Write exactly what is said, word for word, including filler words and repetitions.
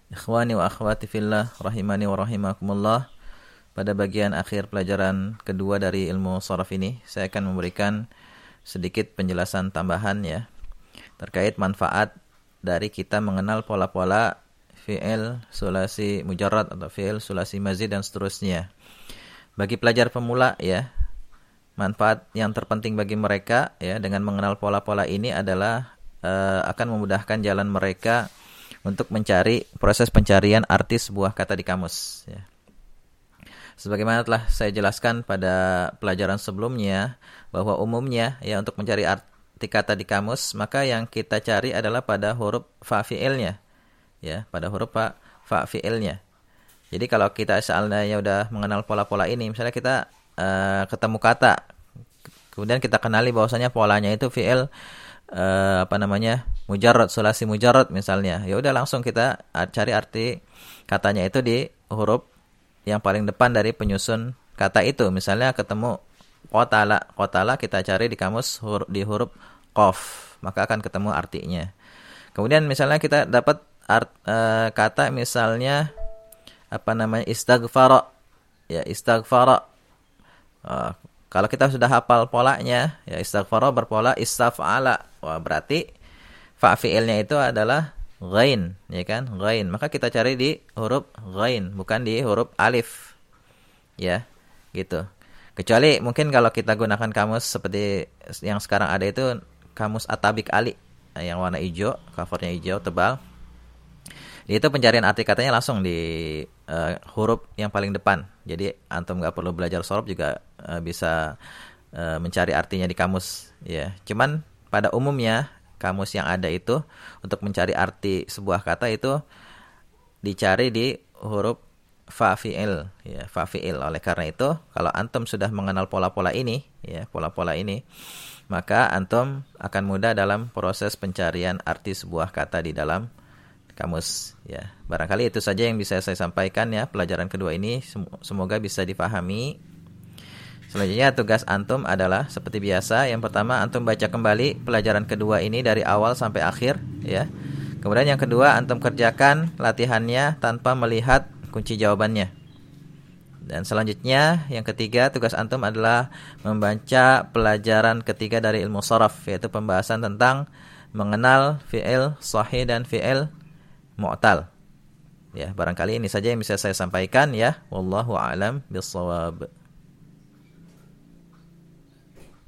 Ikhwani wa akhwati fillah, rahimani wa rahimakumullah. Pada bagian akhir pelajaran kedua dari ilmu sharaf ini, saya akan memberikan sedikit penjelasan tambahan ya terkait manfaat dari kita mengenal pola-pola fi'il sulasi mujarrad atau fi'il sulasi mazid dan seterusnya. Bagi pelajar pemula ya, manfaat yang terpenting bagi mereka ya dengan mengenal pola-pola ini adalah uh, akan memudahkan jalan mereka untuk mencari proses pencarian arti sebuah kata di kamus ya. Sebagaimana telah saya jelaskan pada pelajaran sebelumnya bahwa umumnya ya untuk mencari arti kata di kamus maka yang kita cari adalah pada huruf fa fi'ilnya ya, pada huruf fa, fa fi'ilnya. Jadi kalau kita seandainya udah mengenal pola-pola ini, misalnya kita uh, ketemu kata kemudian kita kenali bahwasanya polanya itu fi'il Uh, apa namanya mujarrad, sulasi mujarrad misalnya, ya udah langsung kita cari arti katanya itu di huruf yang paling depan dari penyusun kata itu. Misalnya ketemu qatala, qatala kita cari di kamus huruf, di huruf qaf, maka akan ketemu artinya. Kemudian misalnya kita dapat art, uh, kata misalnya apa namanya istaghfara, ya istaghfara. Uh, Kalau kita sudah hafal polanya, ya istighfara berpola istaf'ala. Wah, berarti fa fi'ilnya itu adalah ghain, ya kan? Ghain. Maka kita cari di huruf ghain, bukan di huruf alif. Ya, gitu. Kecuali mungkin kalau kita gunakan kamus seperti yang sekarang ada itu kamus Atabik Ali yang warna hijau, covernya hijau tebal. Itu pencarian arti katanya langsung di uh, huruf yang paling depan. Jadi antum nggak perlu belajar sorof juga uh, bisa uh, mencari artinya di kamus. Ya, cuman pada umumnya kamus yang ada itu untuk mencari arti sebuah kata itu dicari di huruf fa fi'il. Ya, fa fi'il. Oleh karena itu, kalau antum sudah mengenal pola-pola ini, ya pola-pola ini, maka antum akan mudah dalam proses pencarian arti sebuah kata di dalam kamus ya. Barangkali itu saja yang bisa saya sampaikan ya pelajaran kedua ini, semoga bisa dipahami. Selanjutnya tugas antum adalah seperti biasa, yang pertama antum baca kembali pelajaran kedua ini dari awal sampai akhir ya. Kemudian yang kedua antum kerjakan latihannya tanpa melihat kunci jawabannya. Dan selanjutnya yang ketiga tugas antum adalah membaca pelajaran ketiga dari ilmu sharaf, yaitu pembahasan tentang mengenal fi'il sahih dan fi'il mu'tal. Ya, barangkali ini saja yang bisa saya sampaikan ya. Wallahu a'lam bishawab.